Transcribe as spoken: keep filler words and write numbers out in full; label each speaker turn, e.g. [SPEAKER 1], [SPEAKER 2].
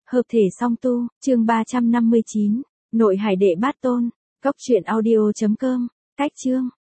[SPEAKER 1] Hợp thể song tu, chương ba trăm năm mươi chín, Nội Hải Đệ Bát Tôn, Cốc truyện audio chấm com, cách chương.